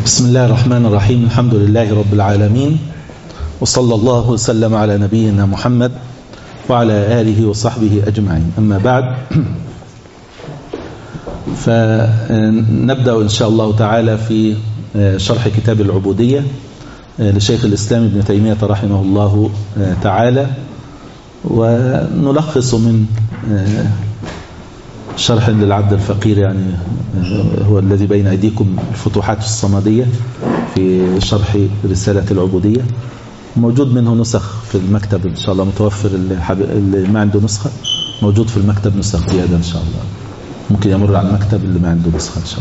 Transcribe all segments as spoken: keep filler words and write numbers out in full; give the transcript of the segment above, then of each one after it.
بسم الله الرحمن الرحيم. الحمد لله رب العالمين، وصلى الله وسلم على نبينا محمد وعلى آله وصحبه أجمعين. أما بعد، فنبدأ إن شاء الله تعالى في شرح كتاب العبودية لشيخ الإسلام ابن تيمية رحمه الله تعالى، ونلخص من شرح للعبد الفقير، يعني هو الذي بين أيديكم، الفتوحات الصمدية، في شرح رسالة العبودية. موجود منه نسخ في المكتب إن شاء الله، متوفر. اللي, اللي ما عنده نسخة موجود في المكتب نسخ زيادة إن شاء الله، ممكن يمر على المكتب اللي ما عنده نسخة إن شاء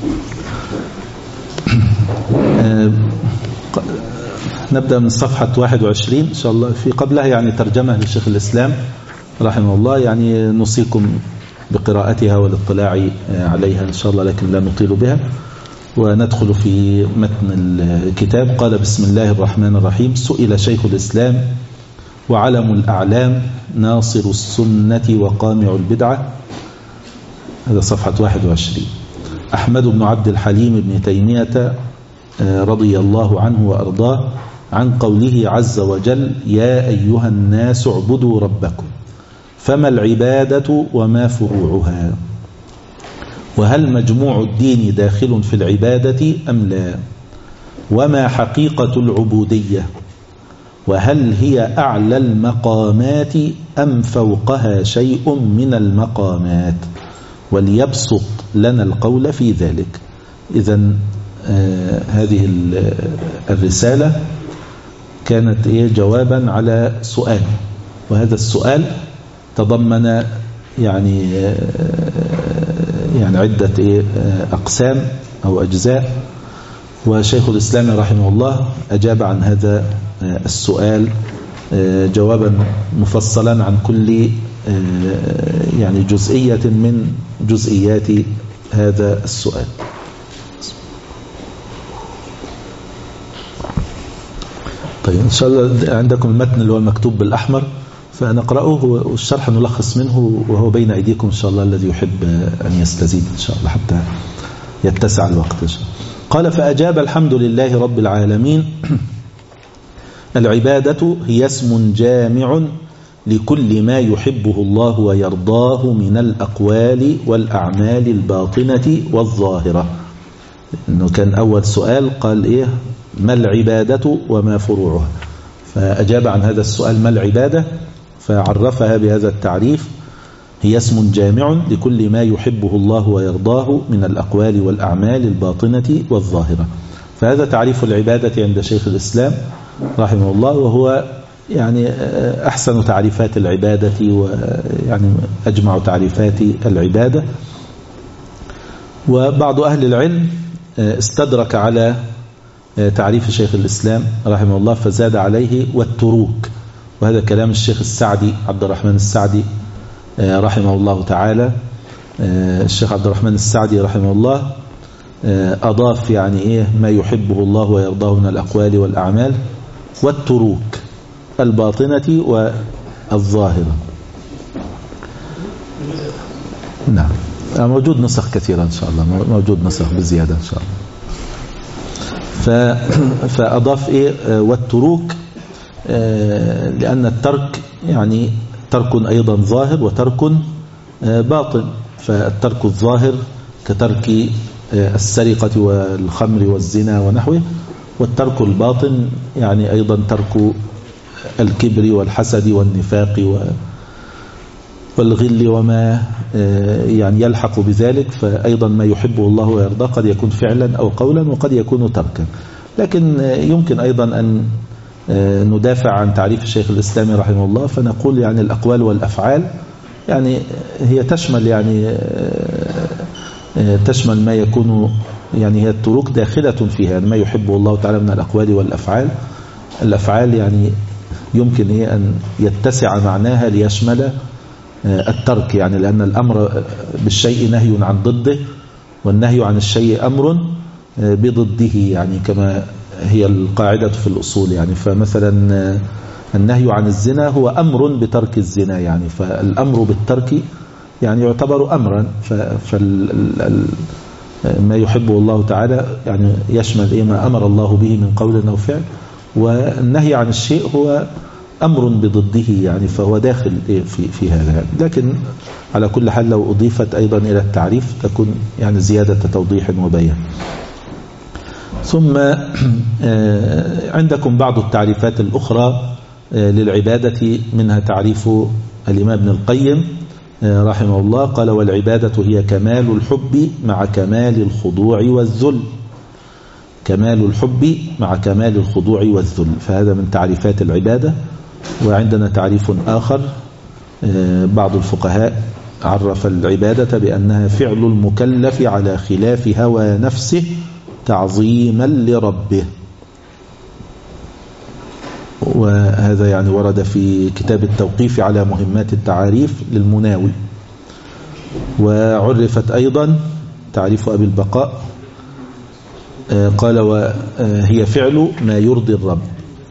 الله. نبدأ من صفحة واحد وعشرين إن شاء الله. في قبلها يعني ترجمة لشيخ الإسلام رحمه الله، يعني نوصيكم بقراءتها والاطلاع عليها إن شاء الله، لكن لا نطيل بها. وندخل في متن الكتاب. قال: بسم الله الرحمن الرحيم. سئل شيخ الإسلام وعلم الأعلام ناصر السنة وقامع البدعة، هذا صفحة واحد وعشرين، أحمد بن عبد الحليم بن تيمية رضي الله عنه وأرضاه، عن قوله عز وجل: يا أيها الناس اعبدوا ربكم، فما العبادة وما فروعها، وهل مجموع الدين داخل في العبادة أم لا، وما حقيقة العبودية، وهل هي أعلى المقامات أم فوقها شيء من المقامات، وليبسط لنا القول في ذلك. إذن آه هذه الرسالة كانت إيه جوابا على سؤال، وهذا السؤال تضمن يعني يعني عدة إيه أقسام أو أجزاء، وشيخ الإسلام رحمه الله أجاب عن هذا السؤال جوابا مفصلا عن كل يعني جزئية من جزئيات هذا السؤال. طيب، إن شاء الله عندكم المتن اللي هو المكتوب بالأحمر، فنقرأه، والشرح نلخص منه وهو بين أيديكم إن شاء الله، الذي يحب أن يستزيد إن شاء الله حتى يتسع الوقت إن شاء الله. قال: فأجاب: الحمد لله رب العالمين. العبادة هي اسم جامع لكل ما يحبه الله ويرضاه من الأقوال والأعمال الباطنة والظاهرة. إنه كان أول سؤال قال إيه ما العبادة وما فروعها، فأجاب عن هذا السؤال ما العبادة، فعرفها بهذا التعريف: هي اسم جامع لكل ما يحبه الله ويرضاه من الأقوال والأعمال الباطنة والظاهرة. فهذا تعريف العبادة عند شيخ الإسلام رحمه الله، وهو يعني أحسن تعريفات العبادة، ويعني أجمع تعريفات العبادة. وبعض أهل العلم استدرك على تعريف شيخ الإسلام رحمه الله فزاد عليه: والتروك. وهذا كلام الشيخ السعدي عبد الرحمن السعدي رحمه الله تعالى. الشيخ عبد الرحمن السعدي رحمه الله أضاف يعني إيه ما يحبه الله ويرضاه من الأقوال والأعمال، والتروك الباطنة والظاهرة. نعم، موجود نسخ كثيرة إن شاء الله، موجود نسخ بزيادة إن شاء الله. فأضاف إيه والتروك، لأن الترك يعني ترك أيضا ظاهر وترك باطن. فالترك الظاهر كترك السرقة والخمر والزنا ونحوه، والترك الباطن يعني أيضا ترك الكبر والحسد والنفاق والغل وما يعني يلحق بذلك. فأيضا ما يحبه الله ويرضاه قد يكون فعلا أو قولا، وقد يكون تركا. لكن يمكن أيضا أن ندافع عن تعريف الشيخ الإسلامي رحمه الله، فنقول يعني الأقوال والأفعال يعني هي تشمل يعني تشمل ما يكون يعني هي التروك داخلة فيها، يعني ما يحبه الله تعالى من الأقوال والأفعال. الأفعال يعني يمكن هي أن يتسع معناها ليشمل الترك، يعني لأن الأمر بالشيء نهي عن ضده، والنهي عن الشيء أمر بضده، يعني كما هي القاعدة في الأصول. يعني فمثلا النهي عن الزنا هو أمر بترك الزنا، يعني فالأمر بالترك يعني يعتبر أمرا. ما يحبه الله تعالى يعني يشمل إيه ما أمر الله به من قول أو فعل، والنهي عن الشيء هو أمر بضده يعني، فهو داخل إيه في في هذا. لكن على كل حال لو أضيفت أيضا إلى التعريف تكون يعني زيادة توضيح وبيان. ثم عندكم بعض التعريفات الأخرى للعبادة، منها تعريف الإمام ابن القيم رحمه الله، قال: والعبادة هي كمال الحب مع كمال الخضوع والذل. كمال الحب مع كمال الخضوع والذل، فهذا من تعريفات العبادة. وعندنا تعريف آخر، بعض الفقهاء عرف العبادة بأنها فعل المكلف على خلاف هوى نفسه تعظيما لربه. وهذا يعني ورد في كتاب التوقيف على مهمات التعاريف للمناوي. وعرفت أيضا تعريف أبي البقاء، قال: وهي فعل ما يرضي الرب.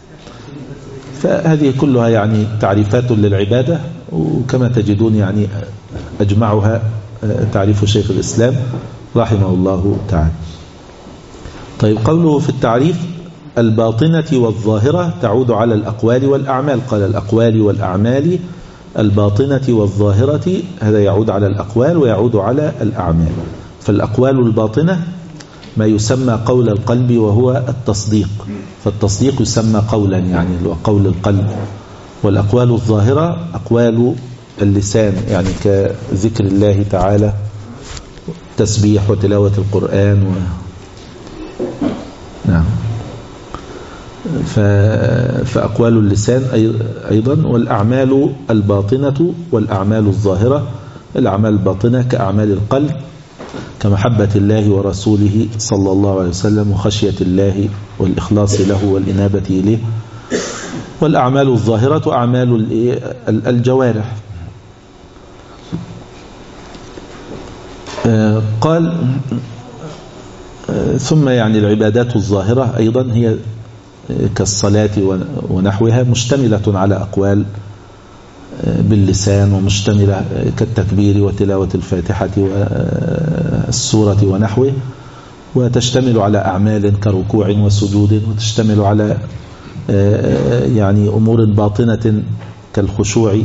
فهذه كلها يعني تعريفات للعبادة، وكما تجدون يعني أجمعها تعريف شيخ الإسلام رحمه الله تعالى. طيب، قوله في التعريف: الباطنة والظاهرة تعود على الأقوال والأعمال. قال: الأقوال والأعمال، الباطنة والظاهرة، هذا يعود على الأقوال ويعود على الأعمال. فالأقوال الباطنة ما يسمى قول القلب وهو التصديق، فالتصديق يسمى قولا يعني قول القلب. والأقوال الظاهرة أقوال اللسان يعني كذكر الله تعالى، تسبيح وتلاوة القرآن و... نعم. فأقوال اللسان أيضا. والأعمال الباطنة والأعمال الظاهرة، الأعمال الباطنة كأعمال القلب كمحبة الله ورسوله صلى الله عليه وسلم وخشية الله والإخلاص له والإنابة إليه. والأعمال الظاهرة أعمال الجوارح. قال: ثم يعني العبادات الظاهرة أيضا هي كالصلاة ونحوها مشتملة على أقوال باللسان، ومشتملة كالتكبير وتلاوة الفاتحة والسورة ونحوه، وتشتمل على أعمال كركوع وسجود، وتشتمل على يعني أمور باطنة كالخشوع.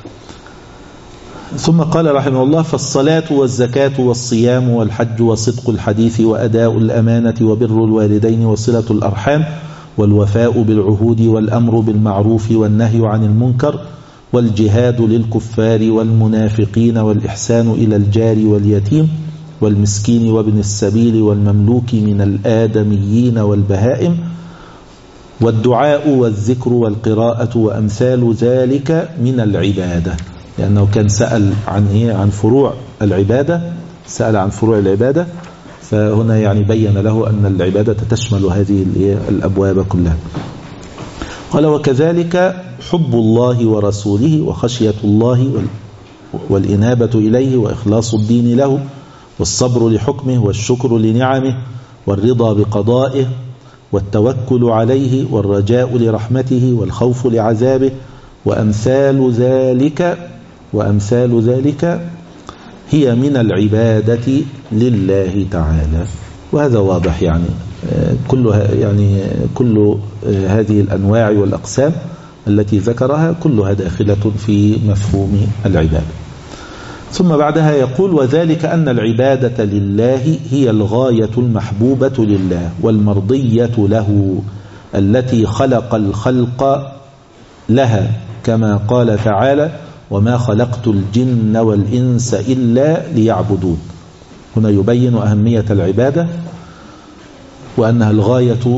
ثم قال رحمه الله: فالصلاة والزكاة والصيام والحج وصدق الحديث وأداء الأمانة وبر الوالدين وصلة الأرحام والوفاء بالعهود والأمر بالمعروف والنهي عن المنكر والجهاد للكفار والمنافقين والإحسان إلى الجار واليتيم والمسكين وابن السبيل والمملوك من الآدميين والبهائم والدعاء والذكر والقراءة وأمثال ذلك من العبادة. لأنه كان سأل عن إيه؟ عن فروع العبادة، سأل عن فروع العبادة، فهنا يعني بين له أن العبادة تشمل هذه الأبواب كلها. قال: وكذلك حب الله ورسوله وخشية الله والإنابة إليه وإخلاص الدين له والصبر لحكمه والشكر لنعمه والرضا بقضائه والتوكل عليه والرجاء لرحمته والخوف لعذابه وأمثال ذلك وأمثال ذلك هي من العبادة لله تعالى. وهذا واضح يعني كلها يعني كل هذه الأنواع والأقسام التي ذكرها كلها داخلة في مفهوم العبادة. ثم بعدها يقول: وذلك أن العبادة لله هي الغاية المحبوبة لله والمرضية له التي خلق الخلق لها، كما قال تعالى: وما خلقت الجن والإنس إلا ليعبدون. هنا يبين أهمية العبادة وأنها الغاية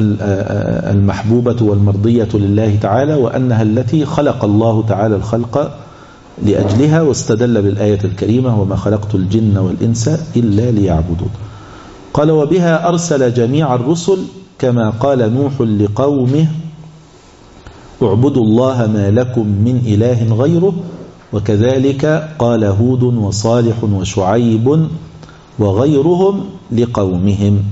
المحبوبة والمرضية لله تعالى، وأنها التي خلق الله تعالى الخلق لأجلها، واستدل بالآية الكريمة: وما خلقت الجن والإنس إلا ليعبدون. قال: وبها أرسل جميع الرسل، كما قال نوح لقومه: اعبدوا الله ما لكم من إله غيره، وكذلك قال هود وصالح وشعيب وغيرهم لقومهم.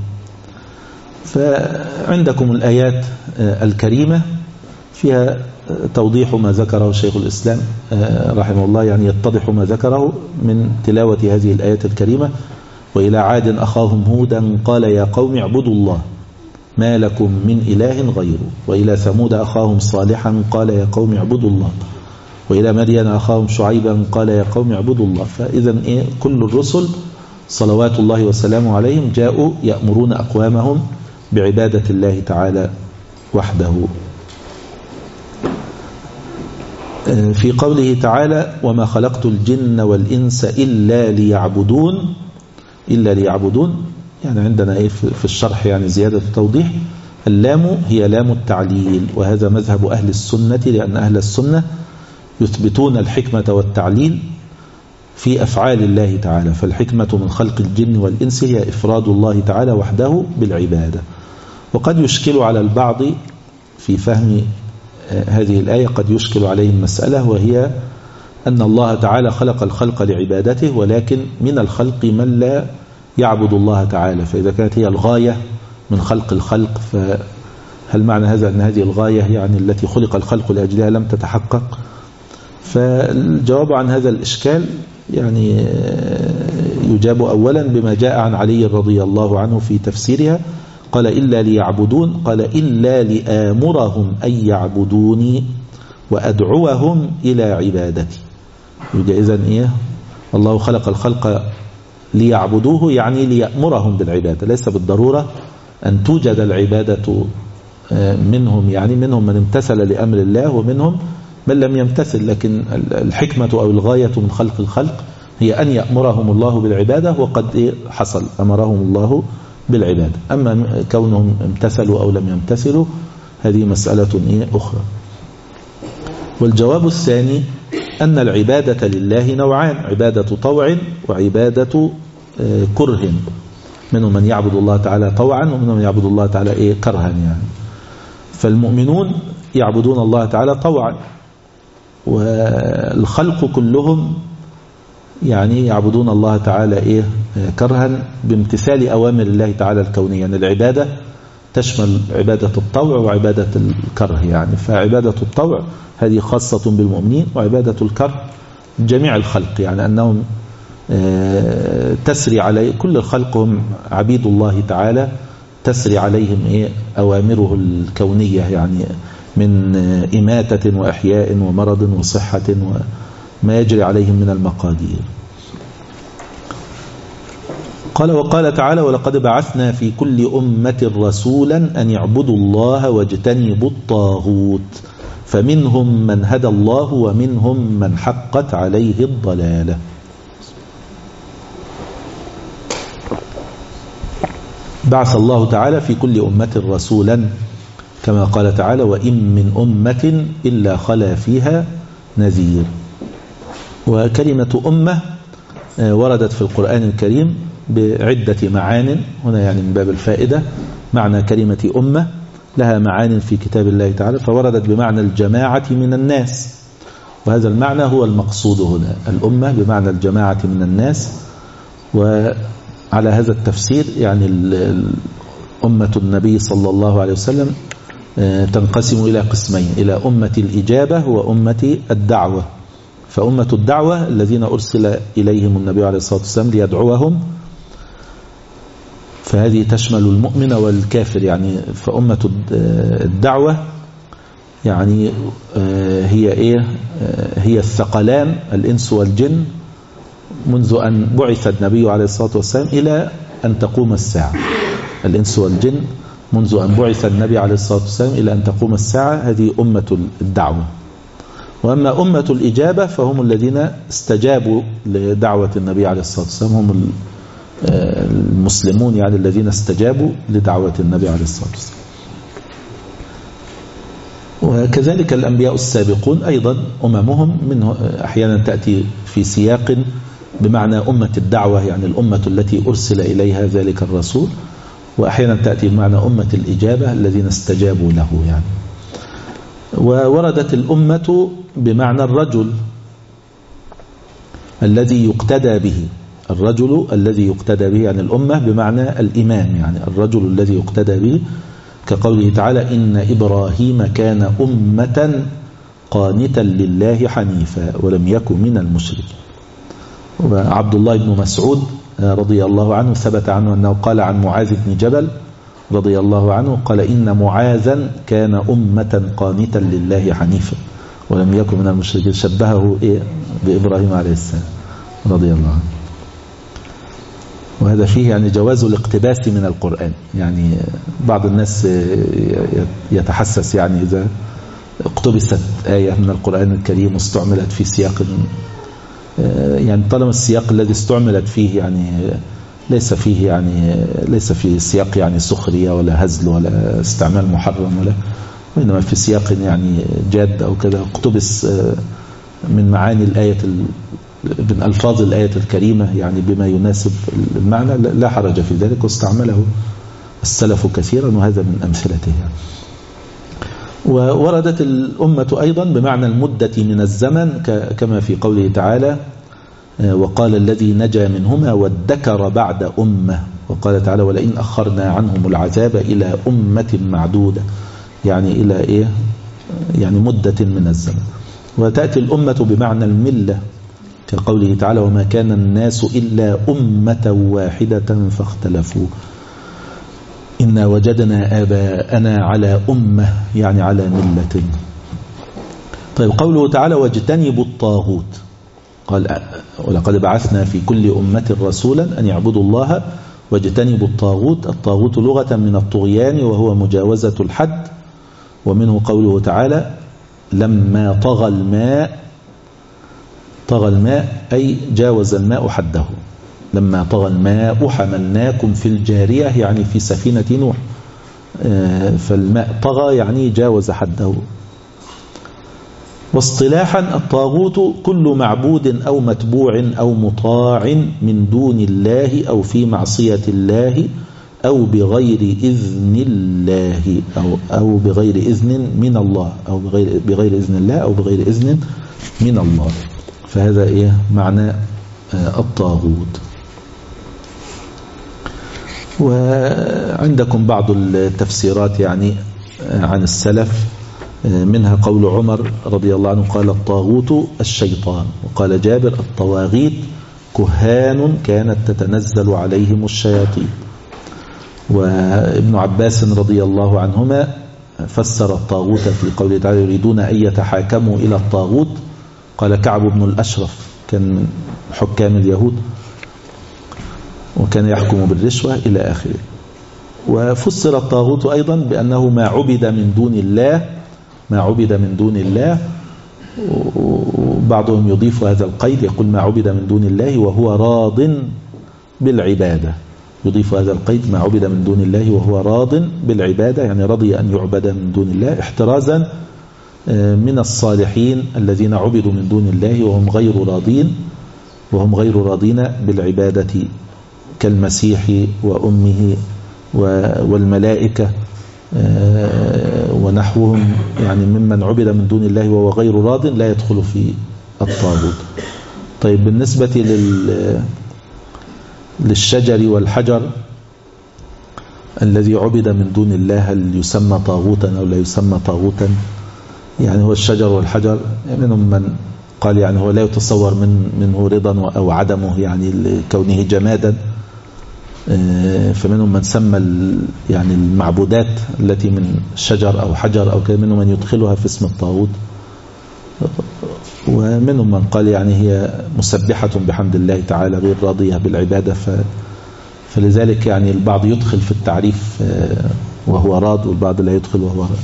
فعندكم الآيات الكريمة فيها توضيح ما ذكره شيخ الإسلام رحمه الله، يعني يتضح ما ذكره من تلاوة هذه الآيات الكريمة وإلى عاد أخاهم هودا قال يا قوم اعبدوا الله ما لكم من إله غيره وإلى ثمود أخاهم صالحا قال يا قوم اعبدوا الله وإلى مدين أخاهم شعيبا قال يا قوم اعبدوا الله. فإذا إيه كل الرسل صلوات الله وسلامه عليهم جاءوا يأمرون أقوامهم بعبادة الله تعالى وحده. في قوله تعالى وما خلقت الجن والإنس إلا ليعبدون إلا ليعبدون يعني عندنا إيه في الشرح يعني زيادة توضيح. اللام هي لام التعليل وهذا مذهب أهل السنة لأن أهل السنة يثبتون الحكمة والتعليل في أفعال الله تعالى. فالحكمة من خلق الجن والإنس هي إفراد الله تعالى وحده بالعبادة. وقد يشكل على البعض في فهم هذه الآية قد يشكل عليهم مسألة وهي أن الله تعالى خلق الخلق لعبادته ولكن من الخلق من لا يعبد الله تعالى. فإذا كانت هي الغاية من خلق الخلق فهل معنى هذا أن هذه الغاية يعني التي خلق الخلق لأجلها لم تتحقق؟ فالجواب عن هذا الإشكال يعني يجاب أولا بما جاء عن علي رضي الله عنه في تفسيرها قال إلا ليعبدون قال إلا لآمرهم أن يعبدوني وأدعوهم إلى عبادتي. يبقى إذن إيه الله خلق الخلق ليعبدوه يعني ليأمرهم بالعبادة. ليس بالضرورة أن توجد العبادة منهم يعني منهم من امتثل لأمر الله ومنهم من لم يمتثل لكن الحكمة أو الغاية من خلق الخلق هي أن يأمرهم الله بالعبادة وقد حصل أمرهم الله بالعبادة. أما كونهم امتثلوا أو لم يمتثلوا هذه مسألة أخرى. والجواب الثاني أن العبادة لله نوعان عبادة طوع وعبادة كره. منهم من يعبد الله تعالى طوعا ومنهم من يعبد الله تعالى إيه كرها يعني. فالمؤمنون يعبدون الله تعالى طوعا والخلق كلهم يعني يعبدون الله تعالى إيه كرها بامتثال أوامر الله تعالى الكونية. يعني العبادة تشمل عبادة الطوع وعبادة الكره يعني. فعبادة الطوع هذه خاصة بالمؤمنين وعبادة الكره جميع الخلق يعني أنهم تسري عليه كل الخلق هم عبيد الله تعالى تسري عليهم إيه أوامره الكونية يعني من إماتة وإحياء ومرض وصحة وما يجري عليهم من المقادير. قال وقال تعالى ولقد بعثنا في كل أمة رسولا أن يعبدوا الله واجتنبوا الطاغوت فمنهم من هدى الله ومنهم من حقت عليه الضلالة. بعث الله تعالى في كل أمة رسولا كما قال تعالى وإن من أمة إلا خلا فيها نذير. وكلمة أمة وردت في القرآن الكريم بعدة معان هنا يعني من باب الفائدة. معنى كلمة أمة لها معان في كتاب الله تعالى فوردت بمعنى الجماعة من الناس وهذا المعنى هو المقصود هنا الأمة بمعنى الجماعة من الناس. وعلى هذا التفسير يعني أمة النبي صلى الله عليه وسلم تنقسم إلى قسمين إلى أمة الإجابة وأمة الدعوة. فأمة الدعوة الذين أرسل إليهم النبي عليه الصلاة والسلام ليدعوهم فهذه تشمل المؤمن والكافر يعني. فأمة الدعوة يعني هي إيه هي الثقلان الإنس والجن منذ أن بعث النبي عليه الصلاة والسلام إلى أن تقوم الساعة. الإنس والجن منذ أن بعث النبي عليه الصلاة والسلام إلى أن تقوم الساعة هذه أمة الدعوة. وأما أمة الإجابة فهم الذين استجابوا لدعوة النبي عليه الصلاة والسلام هم المسلمون يعني الذين استجابوا لدعوة النبي عليه الصلاة والسلام. وكذلك الأنبياء السابقون أيضا أممهم منه أحيانا تأتي في سياق بمعنى أمة الدعوة يعني الأمة التي أرسل إليها ذلك الرسول وأحيانا تأتي بمعنى أمة الإجابة الذين استجابوا له يعني. ووردت الأمة بمعنى الرجل الذي يقتدى به الرجل الذي يقتدى به يعني الأمة بمعنى الإمام يعني الرجل الذي يقتدى به كقوله تعالى إن إبراهيم كان أمة قانتا لله حنيفا ولم يكن من المشركين. وعبد الله بن مسعود رضي الله عنه ثبت عنه أنه قال عن معاذ بن جبل رضي الله عنه قال إن معاذا كان أمة قانتا لله حنيفا ولم يكن من المشركين. شبهه إيه بإبراهيم عليه السلام رضي الله عنه. وهذا فيه يعني جواز الاقتباس من القرآن. يعني بعض الناس يتحسس يعني إذا اقتبست آية من القرآن الكريم واستعملت في سياق، يعني طالما السياق الذي استعملت فيه يعني ليس فيه يعني ليس في سياق يعني سخرية ولا هزل ولا استعمال محرم ولا، وإنما في سياق يعني جاد أو كذا اقتبس من معاني الآية من ألفاظ الآية الكريمة يعني بما يناسب المعنى لا حرج في ذلك، واستعمله السلف كثيرا وهذا من أمثلته. ووردت الأمة أيضا بمعنى المدة من الزمن كما في قوله تعالى وقال الذي نجا منهما وادكر بعد أمة، وقال تعالى ولئن أخرنا عنهم العذاب إلى أمة معدودة، يعني إلى إيه يعني مدة من الزمن. وتأتي الأمة بمعنى الملة كقوله تعالى وما كان الناس إلا أمة واحدة فاختلفوا إنا وجدنا آباءنا على أمة يعني على ملة. طيب قوله تعالى واجتنبوا الطاغوت، قال ولقد بعثنا في كل أمة رسولا أن يعبدوا الله واجتنبوا الطاغوت. الطاغوت لغة من الطغيان وهو مجاوزة الحد، ومنه قوله تعالى لما طغى الماء، طغى الماء أي جاوز الماء حده. لما طغى الماء حملناكم في الجارية يعني في سفينة نوح، فالماء طغى يعني جاوز حده. واصطلاحا الطاغوت كل معبود أو متبوع أو مطاع من دون الله أو في معصية الله أو بغير إذن الله أو, أو بغير إذن من الله أو بغير, بغير إذن الله أو بغير إذن من الله. فهذا إيه معنى الطاغوت. وعندكم بعض التفسيرات يعني عن السلف، منها قول عمر رضي الله عنه قال الطاغوت الشيطان، وقال جابر الطواغيت كهان كانت تتنزل عليهم الشياطين. وابن عباس رضي الله عنهما فسر الطاغوت في قوله تعالى يريدون أن يتحاكموا إلى الطاغوت، قال كعب بن الأشرف كان من حكام اليهود وكان يحكم بالرشوة إلى آخره. وفسر الطاغوت أيضا بأنه ما عبد من دون الله، ما عبد من دون الله، وبعضهم يضيف هذا القيد يقول ما عبد من دون الله وهو راض بالعبادة، يضيف هذا القيد ما عبد من دون الله وهو راض بالعبادة، يعني رضي أن يعبد من دون الله احترازا من الصالحين الذين عبدوا من دون الله وهم غير راضين وهم غير راضين بالعبادة كالمسيح وأمه والملائكة ونحوهم، يعني ممن عبد من دون الله وهو غير راض لا يدخل في الطاغوت. طيب بالنسبة لل للشجر والحجر الذي عبد من دون الله هل يسمى طاغوتا أو لا يسمى طاغوتا؟ يعني هو الشجر والحجر منهم من قال يعني هو لا يتصور من منه رضا أو عدمه يعني لكونه جمادا، فمنهم من سمى يعني المعبودات التي من شجر أو حجر أو كده منهم من يدخلها في اسم الطاغوت، ومنهم من قال يعني هي مسبحة بحمد الله تعالى غير راضية بالعبادة، فلذلك يعني البعض يدخل في التعريف وهو راض والبعض لا يدخل وهو راض.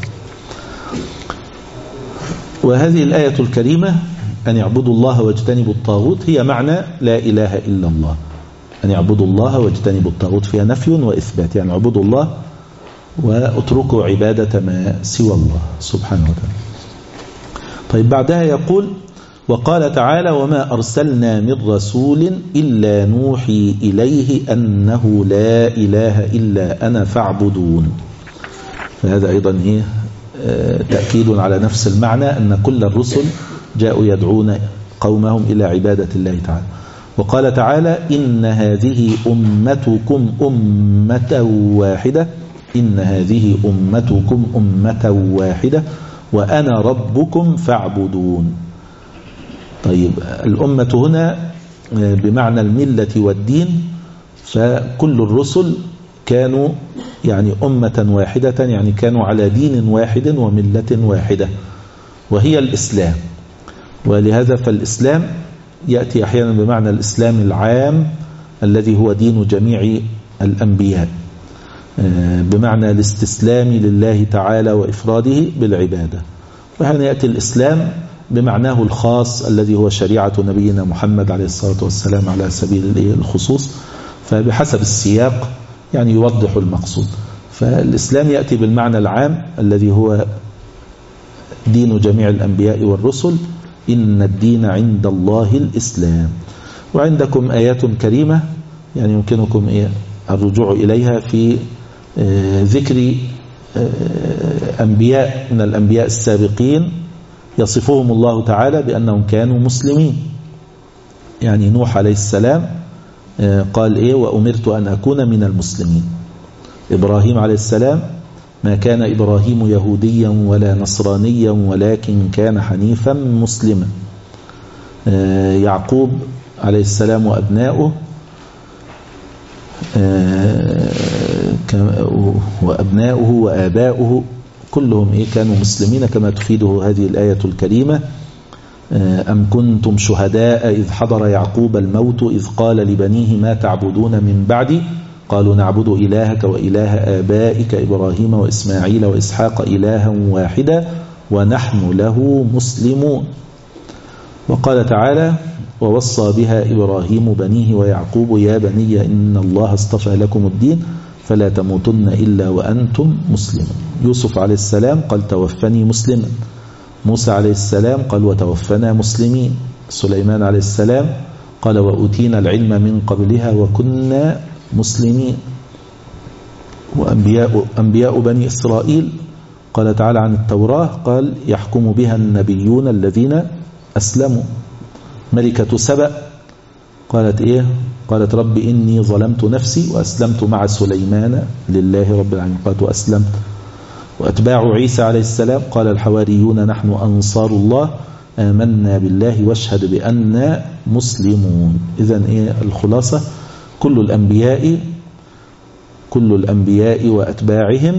وهذه الآية الكريمة أن يعبدوا الله واجتنبوا الطاغوت هي معنى لا إله إلا الله. أن يعبدوا الله واجتنبوا الطاغوت فيها نفي وإثبات، يعني اعبدوا الله واتركوا عبادة ما سوى الله سبحانه وتعالى. طيب بعدها يقول وقال تعالى وما أرسلنا من رسول إلا نوحي إليه أنه لا إله إلا أنا فاعبدون. فهذا أيضا هي تأكيد على نفس المعنى أن كل الرسل جاءوا يدعون قومهم إلى عبادة الله تعالى. وقال تعالى إن هذه أمتكم أمة واحدة إن هذه أمتكم أمة واحدة وأنا ربكم فاعبدون. طيب الأمة هنا بمعنى الملة والدين، فكل الرسل كانوا يعني أمة واحدة، يعني كانوا على دين واحد وملة واحدة وهي الإسلام. ولهذا فالإسلام يأتي أحيانا بمعنى الإسلام العام الذي هو دين جميع الأنبياء، بمعنى الاستسلام لله تعالى وإفراده بالعبادة. وهنا يأتي الإسلام بمعناه الخاص الذي هو شريعة نبينا محمد عليه الصلاة والسلام على سبيل الخصوص، فبحسب السياق يعني يوضح المقصود. فالإسلام يأتي بالمعنى العام الذي هو دين جميع الأنبياء والرسل، إن الدين عند الله الإسلام. وعندكم آيات كريمة يعني يمكنكم إيه الرجوع إليها في ذكر أنبياء من الأنبياء السابقين يصفهم الله تعالى بأنهم كانوا مسلمين. يعني نوح عليه السلام قال إيه وأمرت أن أكون من المسلمين. إبراهيم عليه السلام ما كان إبراهيم يهوديا ولا نصرانيا ولكن كان حنيفا مسلما. يعقوب عليه السلام وأبناؤه وأبناؤه وآباؤه كلهم إيه كانوا مسلمين كما تفيده هذه الآية الكريمة. أم كنتم شهداء إذ حضر يعقوب الموت إذ قال لبنيه ما تعبدون من بعدي قالوا نعبد إلهك وإله آبائك إبراهيم وإسماعيل وإسحاق إلها واحدا ونحن له مسلمون. وقال تعالى ووصى بها إبراهيم بنيه ويعقوب يا بني إن الله اصطفى لكم الدين فلا تموتن إلا وأنتم مسلمون. يوسف عليه السلام قال توفني مسلما. موسى عليه السلام قال وتوفنا مسلمين. سليمان عليه السلام قال وأوتينا العلم من قبلها وكنا مسلمين. وأنبياء أنبياء بني إسرائيل قال تعالى عن التوراة قال يحكم بها النبيون الذين أسلموا. ملكة سبأ قالت إيه قالت رب إني ظلمت نفسي وأسلمت مع سليمان لله رب العالمين قالت وأسلمت. وأتباع عيسى عليه السلام قال الحواريون نحن أنصار الله آمنا بالله واشهد بأننا مسلمون. إذن إيه الخلاصة كل الأنبياء كل الأنبياء وأتباعهم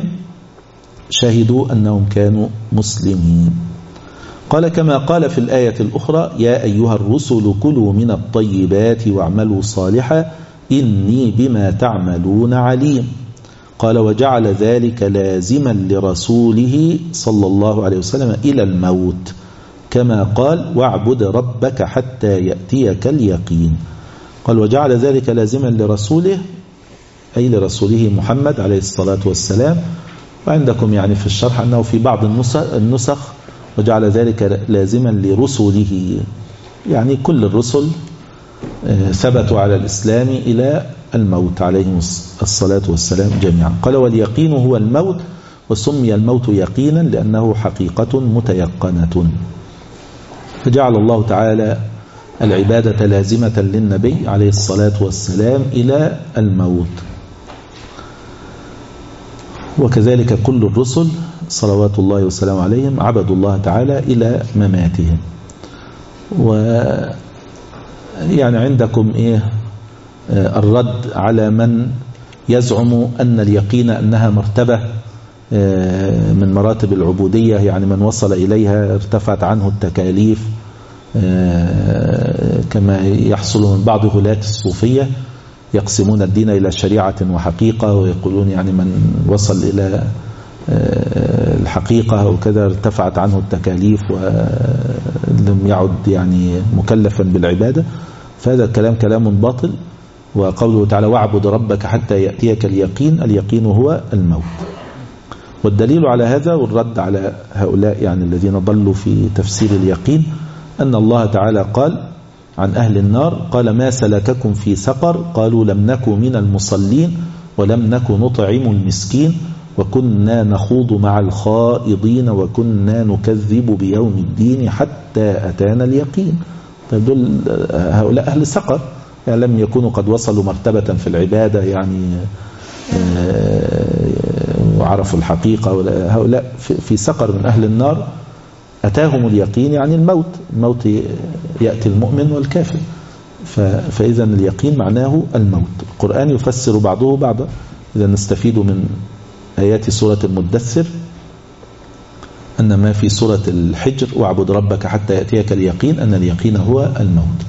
شهدوا أنهم كانوا مسلمين. قال كما قال في الآية الأخرى يا أيها الرسل كلوا من الطيبات واعملوا صالحا إني بما تعملون عليم. قال وجعل ذلك لازما لرسوله صلى الله عليه وسلم إلى الموت كما قال واعبد ربك حتى يأتيك اليقين. قال وجعل ذلك لازما لرسوله أي لرسوله محمد عليه الصلاة والسلام. وعندكم يعني في الشرح أنه في بعض النسخ وجعل ذلك لازما لرسله، يعني كل الرسل ثبتوا على الإسلام إلى الموت عليهم الصلاة والسلام جميعا. قال واليقين هو الموت وسمي الموت يقينا لأنه حقيقة متيقنة. فجعل الله تعالى العبادة لازمة للنبي عليه الصلاة والسلام إلى الموت. وكذلك كل الرسل صلوات الله وسلام عليهم عبدوا الله تعالى إلى مماتهم. ويعني عندكم إيه الرد على من يزعم أن اليقين أنها مرتبة من مراتب العبودية، يعني من وصل إليها ارتفعت عنه التكاليف كما يحصل من بعض غلاة الصوفية يقسمون الدين إلى شريعة وحقيقة ويقولون يعني من وصل إلى الحقيقة وكذا ارتفعت عنه التكاليف ولم يعد يعني مكلفا بالعبادة. فهذا الكلام كلام باطل. وقوله تعالى واعبد ربك حتى يأتيك اليقين، اليقين هو الموت. والدليل على هذا والرد على هؤلاء يعني الذين ضلوا في تفسير اليقين أن الله تعالى قال عن أهل النار قال ما سلككم في سقر قالوا لم نكن من المصلين ولم نكن نطعم المسكين وكنا نخوض مع الخائضين وكنا نكذب بيوم الدين حتى أتانا اليقين. فدول هؤلاء أهل السقر يعني لم يكونوا قد وصلوا مرتبة في العبادة يعني وعرفوا الحقيقة. هؤلاء في سقر من أهل النار أتاهم اليقين يعني الموت. الموت يأتي المؤمن والكافر. فإذا اليقين معناه الموت. القرآن يفسر بعضه بعضا. إذا نستفيد من آيات سورة المدثر أن ما في سورة الحجر واعبد ربك حتى يأتيك اليقين، أن اليقين هو الموت.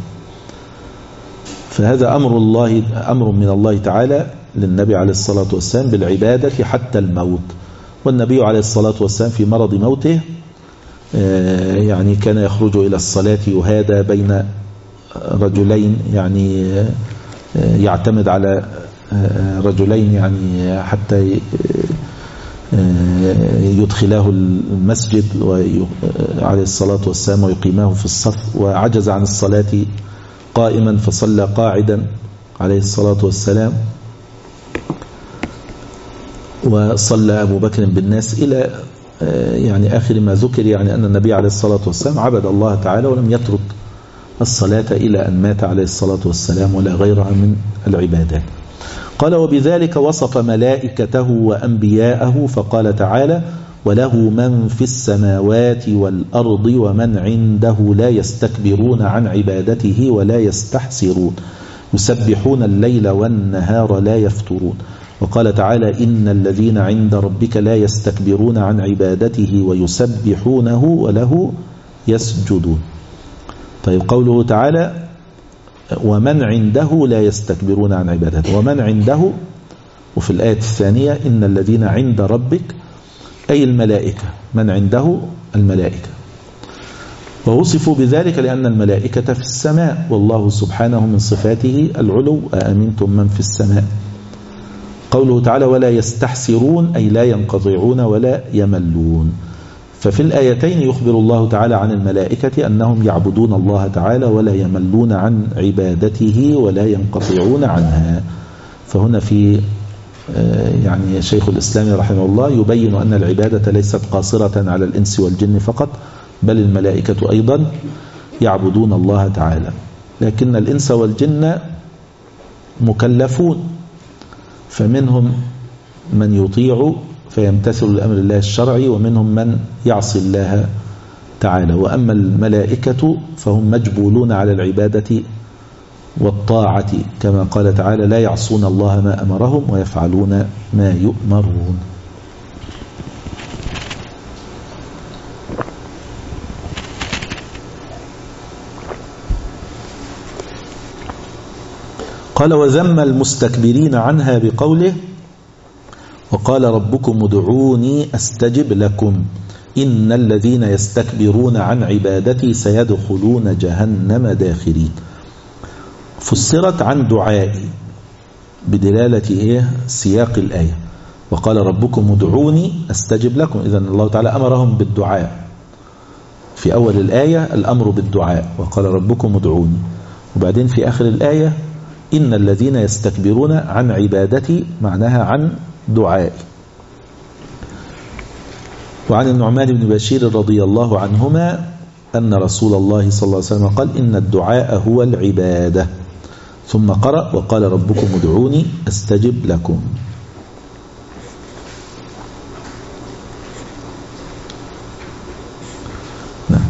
فهذا أمر الله، أمر من الله تعالى للنبي عليه الصلاة والسلام بالعبادة حتى الموت. والنبي عليه الصلاة والسلام في مرض موته يعني كان يخرج إلى الصلاة يهادى بين رجلين، يعني يعتمد على رجلين يعني حتى يدخلاه المسجد عليه الصلاة والسلام ويقيماه في الصف، وعجز عن الصلاة قائما فصلى قاعدا عليه الصلاة والسلام، وصلى أبو بكر بالناس إلى يعني آخر ما ذكر، يعني أن النبي عليه الصلاة والسلام عبد الله تعالى ولم يترك الصلاة إلى أن مات عليه الصلاة والسلام ولا غيرها من العبادات. قال وبذلك وصف ملائكته وأنبياءه فقال تعالى وله من في السماوات والأرض ومن عنده لا يستكبرون عن عبادته ولا يستحسرون يسبحون الليل والنهار لا يفترون. وقال تعالى إن الذين عند ربك لا يستكبرون عن عبادته ويسبحونه وله يسجدون. طيب قوله تعالى ومن عنده لا يستكبرون عن عبادته، ومن عنده، وفي الآية الثانية إن الذين عند ربك أي الملائكة، من عنده الملائكة، ووصفوا بذلك لأن الملائكة في السماء، والله سبحانه من صفاته العلو أأمنتم من في السماء. قوله تعالى ولا يستحسرون أي لا ينقطعون ولا يملون. ففي الآيتين يخبر الله تعالى عن الملائكة أنهم يعبدون الله تعالى ولا يملون عن عبادته ولا ينقطعون عنها. فهنا في يعني شيخ الإسلام رحمه الله يبين أن العبادة ليست قاصرة على الإنس والجن فقط، بل الملائكة أيضا يعبدون الله تعالى، لكن الإنس والجن مكلفون، فمنهم من يطيع فيمتثل لأمر الله الشرعي، ومنهم من يعصي الله تعالى. وأما الملائكة فهم مجبولون على العبادة والطاعة، كما قال تعالى لا يعصون الله ما أمرهم ويفعلون ما يؤمرون. قال وذم المستكبرين عنها بقوله وقال ربكم ادعوني أستجب لكم إن الذين يستكبرون عن عبادتي سيدخلون جهنم داخرين. فسرت عن دعائي بدلالة إيه؟ سياق الآية، وقال ربكم ادعوني أستجب لكم. إذن الله تعالى أمرهم بالدعاء في أول الآية، الأمر بالدعاء وقال ربكم ادعوني، وبعدين في آخر الآية إن الذين يستكبرون عن عبادتي معناها عن دعائي. وعن النعمان بن بشير رضي الله عنهما أن رسول الله صلى الله عليه وسلم قال إن الدعاء هو العبادة، ثم قرأ وقال ربكم ادعوني أستجب لكم. نعم.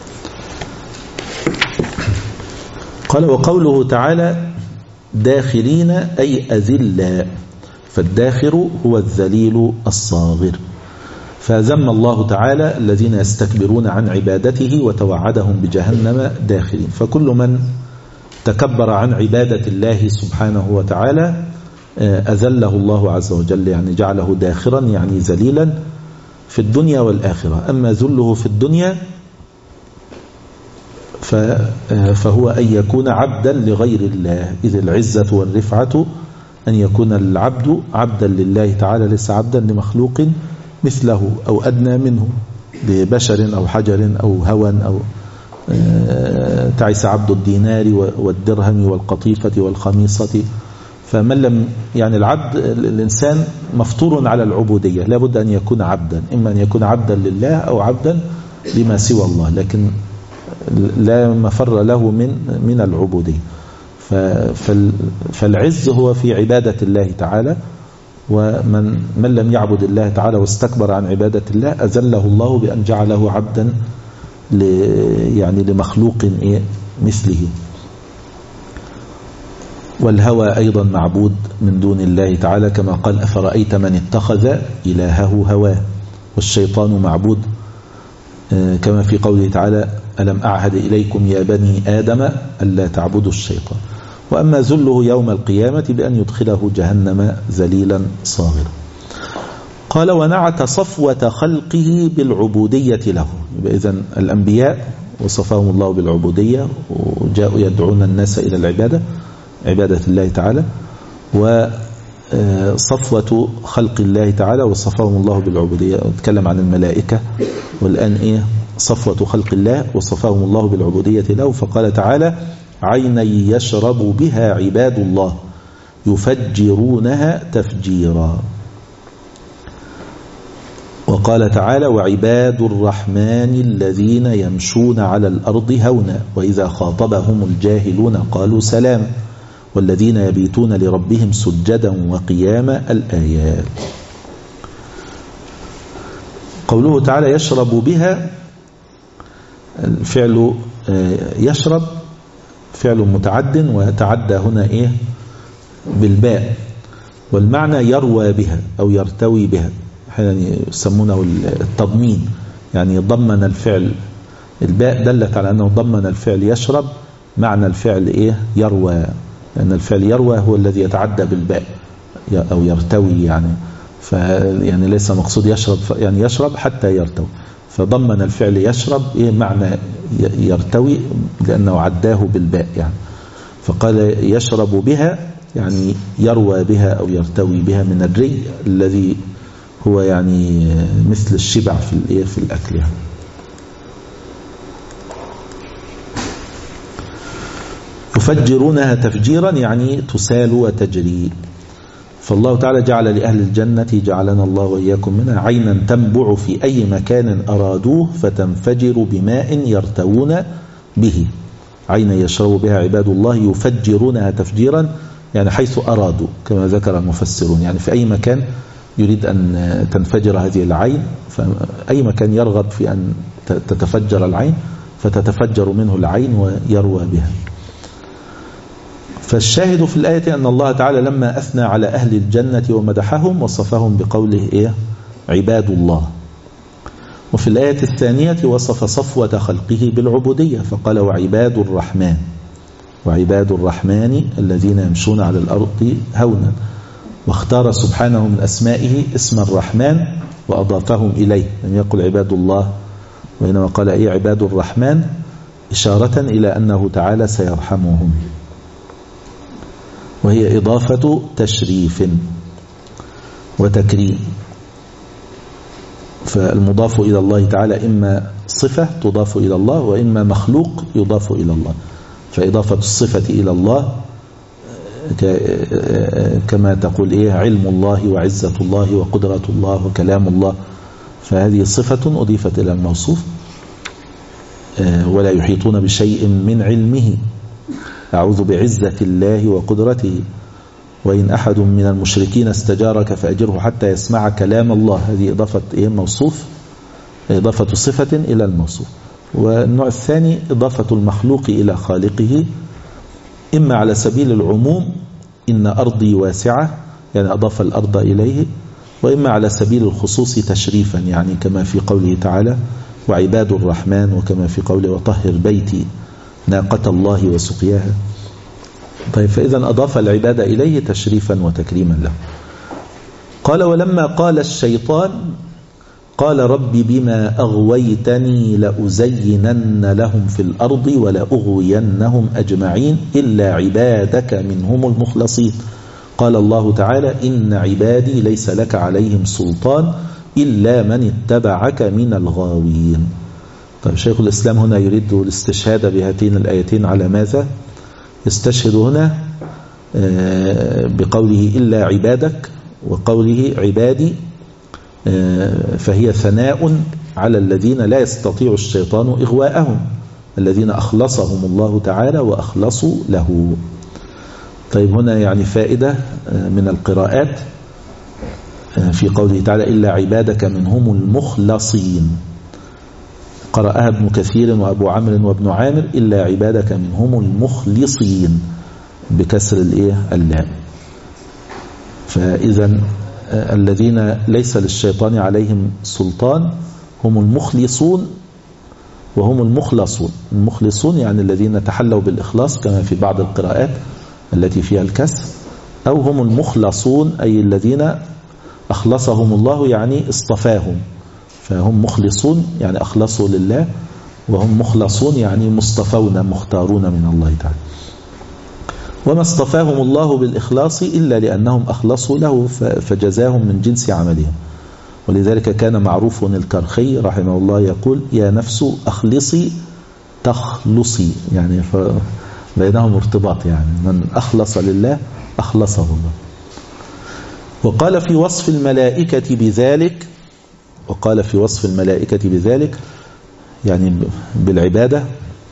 قال وقوله تعالى داخرين أي أذلاء، فالداخر هو الذليل الصاغر. فذم الله تعالى الذين يستكبرون عن عبادته وتوعدهم بجهنم داخرين. فكل من تكبر عن عبادة الله سبحانه وتعالى أذله الله عز وجل، يعني جعله داخرا يعني ذليلا في الدنيا والآخرة. أما ذله في الدنيا فهو أن يكون عبدا لغير الله، إذ العزة والرفعة أن يكون العبد عبدا لله تعالى ليس عبدا لمخلوق مثله أو أدنى منه ببشر أو حجر أو هوى أو تعس عبد الدينار والدرهم والقطيفة والخميصة. فمن لم يعني العبد الإنسان مفطور على العبودية، لا بد أن يكون عبدا، إما أن يكون عبدا لله أو عبدا لما سوى الله، لكن لا مفر له من من العبودية. فالعز هو في عبادة الله تعالى، ومن من لم يعبد الله تعالى واستكبر عن عبادة الله أذله الله بأن جعله عبدا يعني لمخلوق مثله. والهوى أيضا معبود من دون الله تعالى، كما قال أفرأيت من اتخذ إلهه هواه. والشيطان معبود كما في قوله تعالى ألم أعهد إليكم يا بني آدم ألا تعبدوا الشيطان. وأما ذله يوم القيامة بأن يدخله جهنم ذليلا صاغرا. قال ونعت صفوة خلقه بالعبودية له. إذن الأنبياء وصفهم الله بالعبودية وجاءوا يدعون الناس إلى العبادة، عبادة الله تعالى. وصفوة خلق الله تعالى وصفهم الله بالعبودية. نتكلم عن الملائكة والآن إيه صفوة خلق الله وصفهم الله بالعبودية له. فقال تعالى عيني يشرب بها عباد الله يفجرونها تفجيرا. وقال تعالى وعباد الرحمن الذين يمشون على الأرض هونا وإذا خاطبهم الجاهلون قالوا سلام والذين يبيتون لربهم سجدا وقياما. الآيات. قوله تعالى يشرب بها، الفعل يشرب فعل متعد ويتعدى هنا إيه بالباء، والمعنى يروى بها أو يرتوي بها، يعني يسمونه التضمين، يعني ضمن الفعل. الباء دلت على أنه ضمن الفعل يشرب، معنى الفعل إيه يروى، لأن الفعل يروى هو الذي يتعدى بالباء أو يرتوي، يعني يعني ليس مقصود يشرب يعني يشرب حتى يرتوي، فضمن الفعل يشرب إيه معنى يرتوي لأنه عداه بالباء يعني. فقال يشرب بها يعني يروى بها أو يرتوي بها من الري الذي هو يعني مثل الشبع في في الأكل يعني. يفجرونها تفجيرا يعني تسال وتجري. فالله تعالى جعل لأهل الجنة جعلنا الله وإياكم منها عينا تنبع في أي مكان أرادوه فتنفجر بماء يرتوون به. عينا يشرب بها عباد الله يفجرونها تفجيرا يعني حيث أرادوا كما ذكر المفسرون، يعني في أي مكان يريد أن تنفجر هذه العين، فأي مكان يرغب في أن تتفجر العين فتتفجر منه العين ويروى بها. فالشاهد في الآية أن الله تعالى لما أثنى على أهل الجنة ومدحهم وصفهم بقوله إيه عباد الله. وفي الآية الثانية وصف صفوة خلقه بالعبودية فقال وعباد الرحمن، وعباد الرحمن الذين يمشون على الأرض هونا، واختار سبحانه من أسمائه اسم الرحمن وأضافهم إليه، لم يقل عباد الله وإنما قال إيه عباد الرحمن إشارة إلى أنه تعالى سيرحمهم، وهي إضافة تشريف وتكريم. فالمضاف إلى الله تعالى إما صفة تضاف إلى الله وإما مخلوق يضاف إلى الله. فإضافة الصفة إلى الله كما تقول إيه علم الله وعزة الله وقدرة الله وكلام الله، فهذه صفة أضيفت إلى الموصوف. ولا يحيطون بشيء من علمه أعوذ بعزة الله وقدرته، وإن أحد من المشركين استجارك فأجره حتى يسمع كلام الله. هذه إضافة إيه موصوف، إضافة صفة إلى الموصوف. والنوع الثاني إضافة المخلوق إلى خالقه، إما على سبيل العموم إن أرضي واسعة يعني أضاف الأرض إليه، وإما على سبيل الخصوص تشريفا يعني كما في قوله تعالى وعباد الرحمن، وكما في قوله وطهر بيتي ناقة الله وسقياها. طيب فإذا أضاف العبادة إليه تشريفا وتكريما له. قال ولما قال الشيطان قال رب بما أغويتني لأزينن لهم في الأرض ولأغوينهم أجمعين إلا عبادك منهم المخلصين. قال الله تعالى إن عبادي ليس لك عليهم سلطان إلا من اتبعك من الغاوين. طيب شيخ الإسلام هنا يريد الاستشهاد بهاتين الآيتين على ماذا؟ يستشهد هنا بقوله إلا عبادك وقوله عبادي، فهي ثناء على الذين لا يستطيع الشيطان إغواءهم، الذين أخلصهم الله تعالى وأخلصوا له. طيب هنا يعني فائدة من القراءات في قوله تعالى إلا عبادك منهم المخلصين، قرأها ابن كثير وأبو عمرو وابن عامر إلا عبادك منهم المخلصين بكسر الايه اللام. فإذا الذين ليس للشيطان عليهم سلطان هم المخلصون وهم المخلصون. المخلصون يعني الذين تحلوا بالإخلاص كما في بعض القراءات التي فيها الكسر، أو هم المخلصون أي الذين أخلصهم الله يعني اصطفاهم، فهم مخلصون يعني أخلصوا لله، وهم مخلصون يعني مصطفون مختارون من الله تعالى. وما اصطفاهم الله بالإخلاص إلا لأنهم أخلصوا له فجزاهم من جنس عملهم. ولذلك كان معروف الكرخي رحمه الله يقول: يا نفس أخلصي تخلصي، يعني بينهم ارتباط، يعني من أخلص لله أخلصه الله. وقال في وصف الملائكة بذلك وقال في وصف الملائكة بذلك يعني بالعبادة: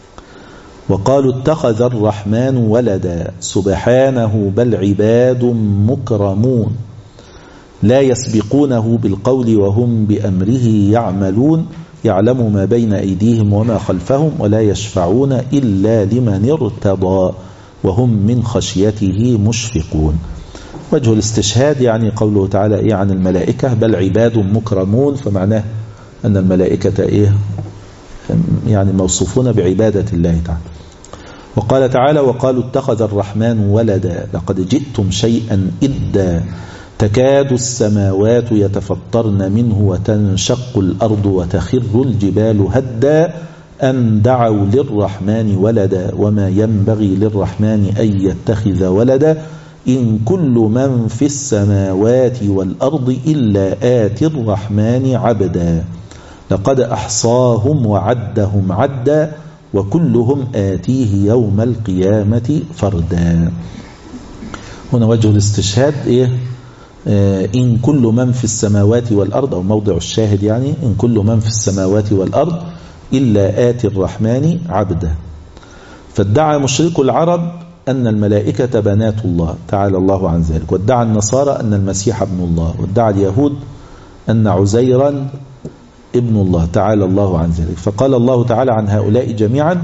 وقالوا اتخذ الرحمن ولدا سبحانه بل عباد مكرمون لا يسبقونه بالقول وهم بأمره يعملون يعلم ما بين أيديهم وما خلفهم ولا يشفعون إلا لمن ارتضى وهم من خشيته مشفقون. وجه الاستشهاد يعني قوله تعالى إيه عن الملائكة: بل عباد مكرمون، فمعناه أن الملائكة إيه يعني موصوفون بعبادة الله تعالى. وقال تعالى: وقالوا اتخذ الرحمن ولدا لقد جئتم شيئا إدا تكاد السماوات يتفطرن منه وتنشق الأرض وتخر الجبال هدا أن دعوا للرحمن ولدا وما ينبغي للرحمن أن يتخذ ولدا إن كل من في السماوات والأرض إلا آتي الرحمن عبدا لقد أحصاهم وعدهم عدا وكلهم آتيه يوم القيامة فردا. هنا وجه الاستشهاد إيه؟ آه إن كل من في السماوات والأرض، أو موضع الشاهد يعني إن كل من في السماوات والأرض إلا آتي الرحمن عبدا. فادعى مشرك العرب أن الملائكة بنات الله تعالى الله عن ذلك، وادعى النصارى أن المسيح ابن الله، وادعى اليهود أن عزيرا ابن الله تعالى الله عن ذلك. فقال الله تعالى عن هؤلاء جميعا: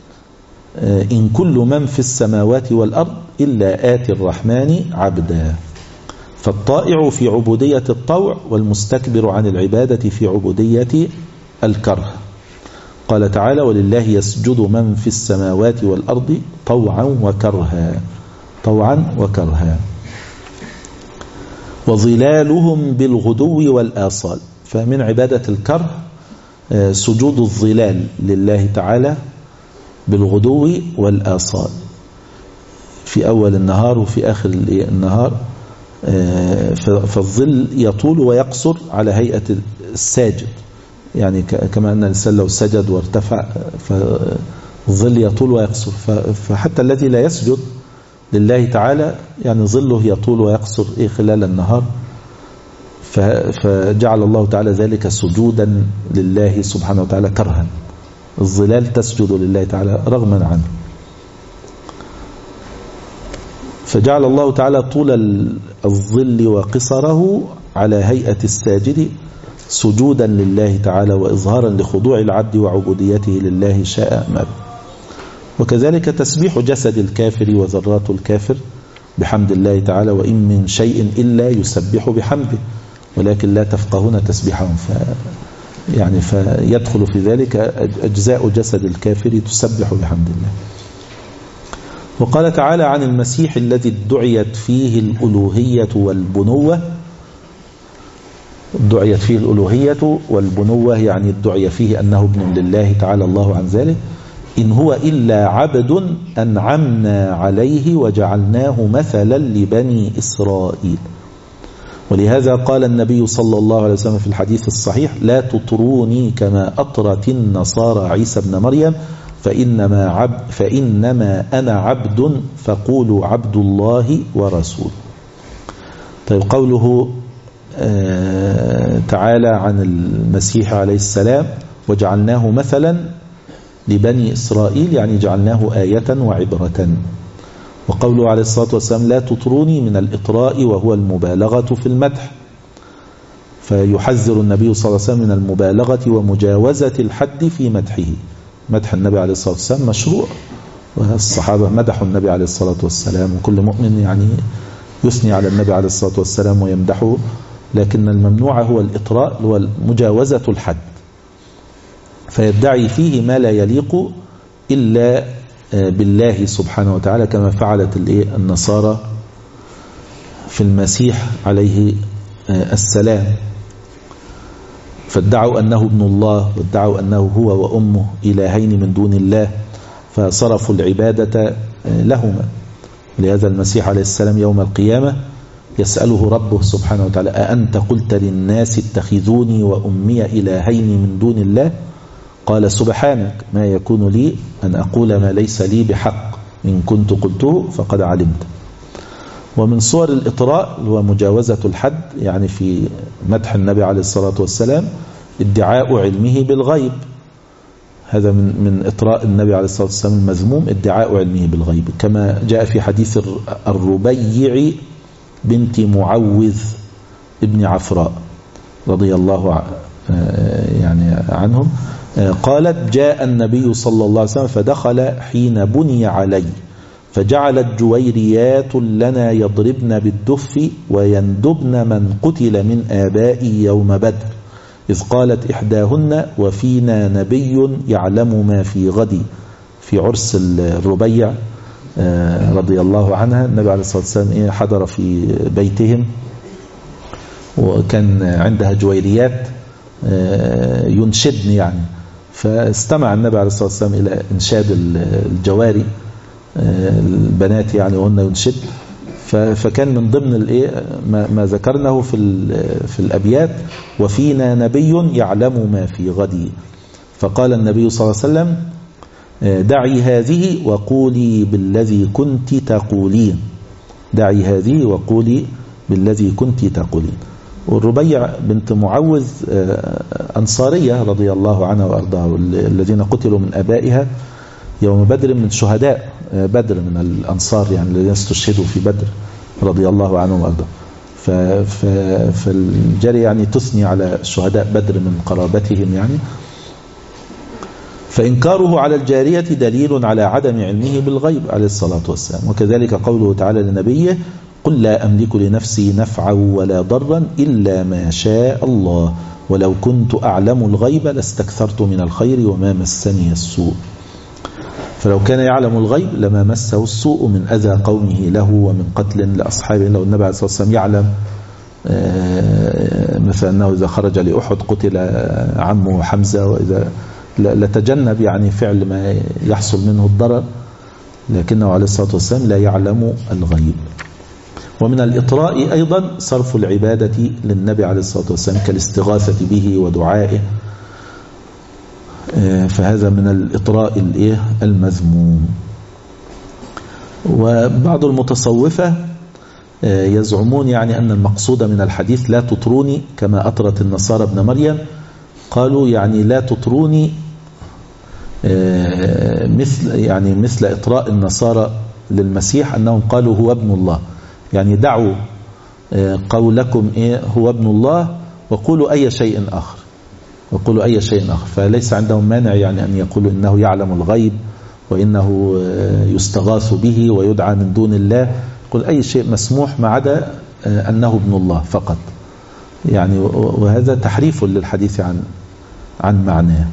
إن كل من في السماوات والأرض إلا آتي الرحمن عبدا. فالطائع في عبودية الطوع والمستكبر عن العبادة في عبودية الكره. قال تعالى: ولله يسجد من في السماوات والأرض طوعا وكرها طوعا وكرها وظلالهم بالغدو والآصال. فمن عبادة الكره سجود الظلال لله تعالى بالغدو والآصال في أول النهار وفي آخر النهار. فالظل يطول ويقصر على هيئة الساجد، يعني كما أن الإنسان لو سجد وارتفع فالظل يطول ويقصر. فحتى الذي لا يسجد لله تعالى يعني ظله يطول ويقصر إيه خلال النهار. فجعل الله تعالى ذلك سجودا لله سبحانه وتعالى كرها. الظلال تسجد لله تعالى رغما عنه. فجعل الله تعالى طول الظل وقصره على هيئة الساجد سجودا لله تعالى وإظهارا لخضوع العبد وعبوديته لله شاء أم أبى. وكذلك تسبيح جسد الكافر وذرات الكافر بحمد الله تعالى: وإن من شيء إلا يسبح بحمده ولكن لا تفقهون تسبيحهم. ف يعني فيدخل في ذلك أجزاء جسد الكافر تسبح بحمد الله. وقال تعالى عن المسيح الذي ادعيت فيه الألوهية والبنوة ادعيت فيه الألوهية والبنوة يعني ادعي فيه أنه ابن لله تعالى الله عن ذلك: إن هو إلا عبد أنعمنا عليه وجعلناه مثلا لبني إسرائيل. ولهذا قال النبي صلى الله عليه وسلم في الحديث الصحيح: لا تطروني كما أطرت النصارى عيسى ابن مريم فإنما, عبد فإنما أنا عبد فقولوا عبد الله ورسول. طيب قوله آه تعالى عن المسيح عليه السلام: وجعلناه مثلا لبني إسرائيل يعني جعلناه آية وعبرة. وقوله عليه الصلاة والسلام: لا تطروني من الإطراء وهو المبالغة في المدح. فيحذر النبي صلى الله عليه وسلم من المبالغة ومجاوزة الحد في مدحه. مدح النبي عليه الصلاة والسلام مشروع والصحابة مدحوا النبي عليه الصلاة والسلام، وكل مؤمن يعني يثني على النبي عليه الصلاة والسلام ويمدحه، لكن الممنوع هو الإطراء، هو مجاوزة الحد، فيدعي فيه ما لا يليق إلا بالله سبحانه وتعالى، كما فعلت النصارى في المسيح عليه السلام، فادعوا أنه ابن الله، وادعوا أنه هو وأمه إلهين من دون الله، فصرفوا العبادة لهما. لهذا المسيح عليه السلام يوم القيامة يسأله ربه سبحانه وتعالى: أأنت قلت للناس اتخذوني وأمي إلهين من دون الله؟ قال: سبحانك، ما يكون لي أن أقول ما ليس لي بحق، إن كنت قلته فقد علمت. ومن صور الإطراء هو مجاوزة الحد، يعني في مدح النبي عليه الصلاة والسلام ادعاء علمه بالغيب، هذا من من إطراء النبي عليه الصلاة والسلام المذموم، ادعاء علمه بالغيب، كما جاء في حديث الربيع بنت معوذ ابن عفراء رضي الله يعني عنهم، قالت: جاء النبي صلى الله عليه وسلم فدخل حين بني علي، فجعلت جويريات لنا يضربن بالدف ويندبن من قتل من آبائي يوم بدر، إذ قالت إحداهن: وفينا نبي يعلم ما في غد. في عرس الربيع رضي الله عنها، النبي عليه الصلاة والسلام حضر في بيتهم، وكان عندها جويريات ينشدن يعني، فاستمع النبي عليه الصلاة والسلام إلى إنشاد الجواري البنات يعني، وهن ينشد، فكان من ضمن الايه ما ذكرناه في في الابيات: وفينا نبي يعلم ما في غد. فقال النبي صلى الله عليه وسلم: دعي هذه وقولي بالذي كنت تقولين، دعي هذه وقولي بالذي كنت تقولين. والربيع بنت معوذ أنصارية رضي الله عنها وأرضاها، الذين قتلوا من أبائها يوم بدر من شهداء بدر، من الأنصار يعني الذين استشهدوا في بدر رضي الله عنهم وأرضاهم. فالجارية يعني تثني على شهداء بدر من قرابتهم يعني. فإنكاره على الجارية دليل على عدم علمه بالغيب عليه الصلاة والسلام. وكذلك قوله تعالى لنبيه: قل لا أملك لنفسي نفعا ولا ضرا إلا ما شاء الله ولو كنت أعلم الغيب لاستكثرت من الخير وما مسني السوء. فلو كان يعلم الغيب لما مسه السوء من أذى قومه له ومن قتل لأصحابه. لو النبي عليه الصلاة والسلام يعلم مثلا أنه إذا خرج لأحد قتل عمه حمزة، وإذا لتجنب يعني فعل ما يحصل منه الضرر، لكنه عليه الصلاة والسلام لا يعلم الغيب. ومن الإطراء أيضا صرف العبادة للنبي عليه الصلاة والسلام كالاستغاثة به ودعائه، فهذا من الإطراء المذموم. وبعض المتصوفة يزعمون يعني أن المقصود من الحديث لا تطروني كما أطرت النصارى ابن مريم، قالوا يعني لا تطروني مثل يعني مثل إطراء النصارى للمسيح أنهم قالوا هو ابن الله، يعني دعوا قولكم إيه هو ابن الله وقولوا أي شيء آخر، وقولوا أي شيء آخر. فليس عندهم مانع يعني أن يقولوا إنه يعلم الغيب وإنه يستغاث به ويدعى من دون الله، يقول أي شيء مسموح ما عدا أنه ابن الله فقط يعني. وهذا تحريف للحديث عن عن معناه،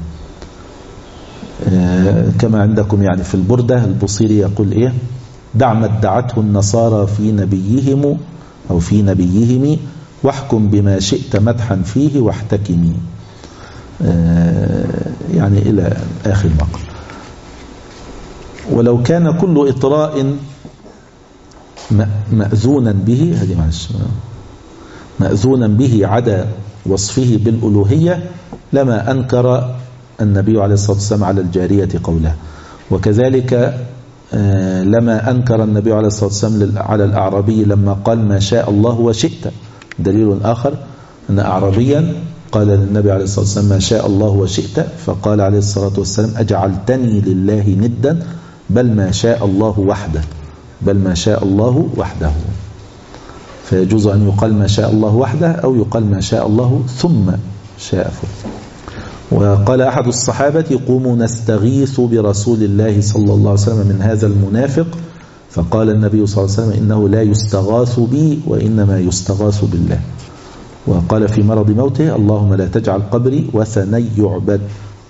كما عندكم يعني في البردة البصيري يقول إيه: دع ما ادعته النصارى في نبيهم أو في نبيهم واحكم بما شئت مدحا فيه واحتكمي، يعني إلى آخر مقام. ولو كان كل إطراء مأذونا به، هذه معلش مأذونا به عدا وصفه بالألوهية لما أنكر النبي عليه الصلاة والسلام على الجارية قوله. وكذلك لما أنكر النبي عليه الصلاة والسلام على الأعرابي لما قال ما شاء الله وشئت. دليل آخر أن أعرابيا قال للنبي عليه الصلاة والسلام ما شاء الله وشئت، فقال عليه الصلاة والسلام أجعلتني لله ندا بل ما شاء الله وحده، بل ما شاء الله وحده. فيجوز أن يقال ما شاء الله وحده أو يقال ما شاء الله ثم شاء فعل. وقال أحد الصحابة قوموا نستغيث برسول الله صلى الله عليه وسلم من هذا المنافق، فقال النبي صلى الله عليه وسلم إنه لا يستغاث بي وإنما يستغاث بالله. وقال في مرض موته اللهم لا تجعل قبري وثني يعبد،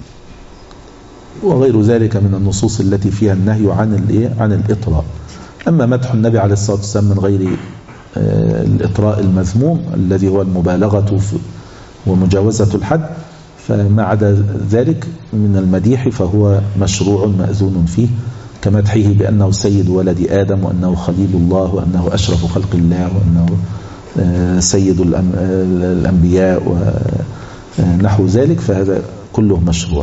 وغير ذلك من النصوص التي فيها النهي عن عن الإطراء. أما مدح النبي عليه الصلاة والسلام من غير الإطراء المذموم الذي هو المبالغة ومجاوزة الحد، فما عدا ذلك من المديح فهو مشروع مأذون فيه، كمدحه بأنه سيد ولد آدم، وأنه خليل الله، وأنه أشرف خلق الله، وأنه سيد الأنبياء ونحو ذلك، فهذا كله مشروع.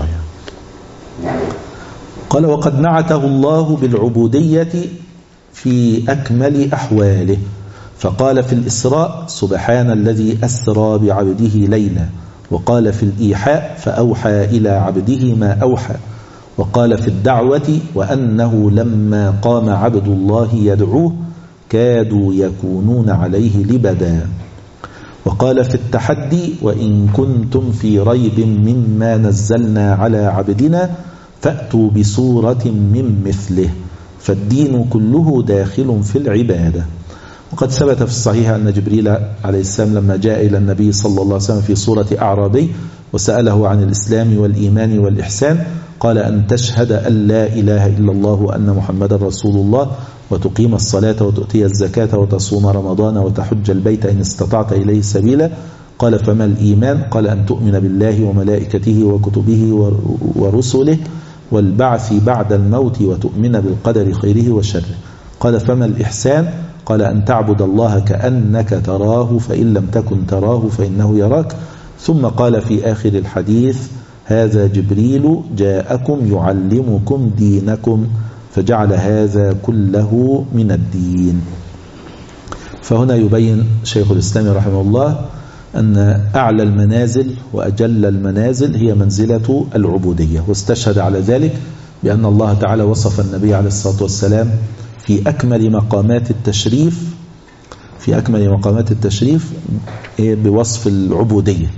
قال وقد نعته الله بالعبودية في أكمل أحواله، فقال في الإسراء سبحان الذي أسرى بعبده ليلا، وقال في الإيحاء فأوحى إلى عبده ما أوحى، وقال في الدعوة وأنه لما قام عبد الله يدعوه كادوا يكونون عليه لبدا، وقال في التحدي وإن كنتم في ريب مما نزلنا على عبدنا فأتوا بسورة من مثله، فالدين كله داخل في العبادة. وقد ثبت في الصحيح أن جبريل عليه السلام لما جاء إلى النبي صلى الله عليه وسلم في صورة أعرابي وسأله عن الإسلام والإيمان والإحسان قال أن تشهد أن لا إله إلا الله وأن محمدا رسول الله، وتقيم الصلاة وتؤتي الزكاة وتصوم رمضان وتحج البيت إن استطعت إليه سبيلا. قال فما الإيمان؟ قال أن تؤمن بالله وملائكته وكتبه ورسله والبعث بعد الموت وتؤمن بالقدر خيره وشره. قال فما الإحسان؟ قال أن تعبد الله كأنك تراه فإن لم تكن تراه فإنه يراك. ثم قال في آخر الحديث هذا جبريل جاءكم يعلمكم دينكم، فجعل هذا كله من الدين. فهنا يبين شيخ الإسلام رحمه الله أن أعلى المنازل وأجل المنازل هي منزلة العبودية، واستشهد على ذلك بأن الله تعالى وصف النبي عليه الصلاة والسلام في أكمل مقامات التشريف في أكمل مقامات التشريف بوصف العبودية،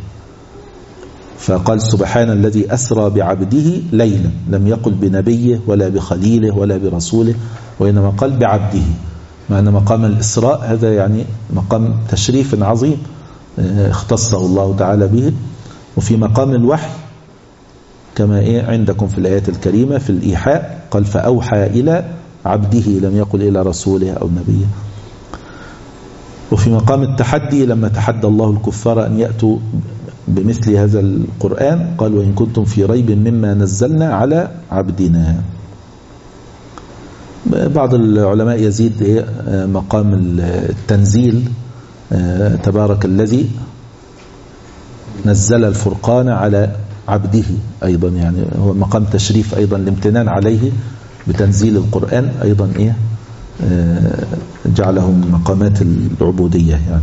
فقال سبحان الذي أسرى بعبده ليلا، لم يقل بنبيه ولا بخليله ولا برسوله، وإنما قال بعبده، مع أن مقام الإسراء هذا يعني مقام تشريف عظيم اختصه الله تعالى به. وفي مقام الوحي كما إيه عندكم في الآيات الكريمة في الإيحاء قال فأوحى إلى عبده، لم يقل إلى رسوله أو نبيه. وفي مقام التحدي لما تحدى الله الكفار أن يأتوا بمثل هذا القرآن قال وإن كنتم في ريب مما نزلنا على عبدنا. بعض العلماء يزيد مقام التنزيل تبارك الذي نزل الفرقان على عبده، أيضا يعني هو مقام تشريف أيضا الامتنان عليه بتنزيل القرآن، أيضا إيه جعله من مقامات العبودية يعني.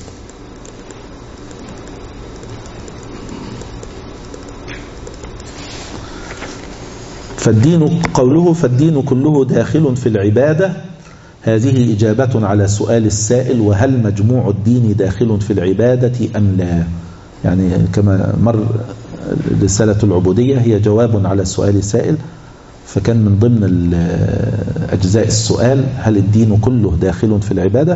فالدين قوله فالدين كله داخل في العبادة، هذه إجابة على سؤال السائل وهل مجموع الدين داخل في العبادة أم لا؟ يعني كما مر رسالة العبودية هي جواب على سؤال سائل، فكان من ضمن أجزاء السؤال هل الدين كله داخل في العبادة؟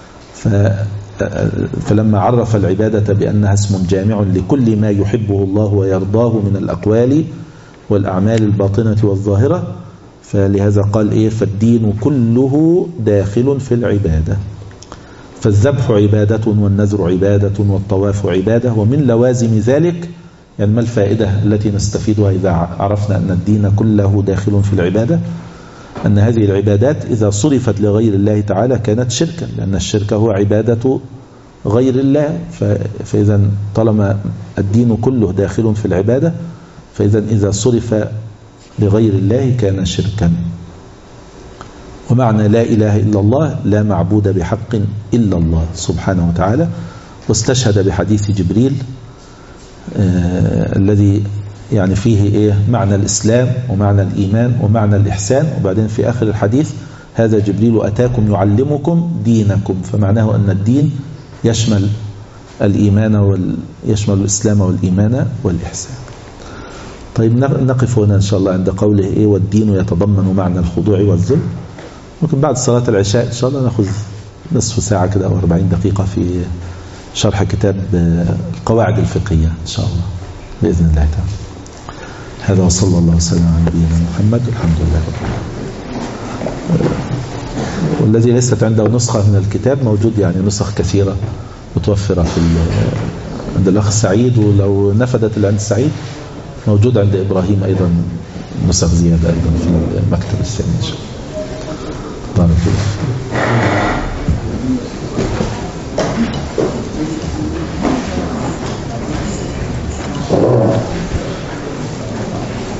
فلما عرف العبادة بأنها اسم جامع لكل ما يحبه الله ويرضاه من الأقوال والأعمال الباطنة والظاهرة، فلهذا قال إيه فالدين كله داخل في العبادة. فالذبح عبادة والنذر عبادة والطواف عبادة. ومن لوازم ذلك يعني ما الفائدة التي نستفيدها إذا عرفنا أن الدين كله داخل في العبادة؟ أن هذه العبادات إذا صرفت لغير الله تعالى كانت شركا، لأن الشرك هو عبادة غير الله. فإذا طالما الدين كله داخل في العبادة فإذا إذا صرف لغير الله كان شركا. ومعنى لا إله إلا الله لا معبود بحق إلا الله سبحانه وتعالى. واستشهد بحديث جبريل آه الذي يعني فيه إيه معنى الإسلام ومعنى الإيمان ومعنى الإحسان، وبعدين في آخر الحديث هذا جبريل أتاكم يعلمكم دينكم، فمعناه أن الدين يشمل الإيمان ويشمل الإسلام والإيمان والإحسان. طيب نقف هنا إن شاء الله عند قوله إيه والدين يتضمن معنى الخضوع والذل. ممكن بعد صلاة العشاء إن شاء الله نأخذ نصف ساعة كده أو أربعين دقيقة في شرح كتاب القواعد الفقهية إن شاء الله بإذن الله تعالى. هذا وصلى الله وسلم على نبينا محمد والحمد لله رب العالمين. والذي ليست عنده نسخة من الكتاب موجود يعني نسخ كثيرة متوفرة في عند الأخ سعيد، ولو نفدت اللي عند سعيد موجود عند إبراهيم أيضا نسخ زيادة أيضا في المكتب الثاني إن شاء الله. بارك الله.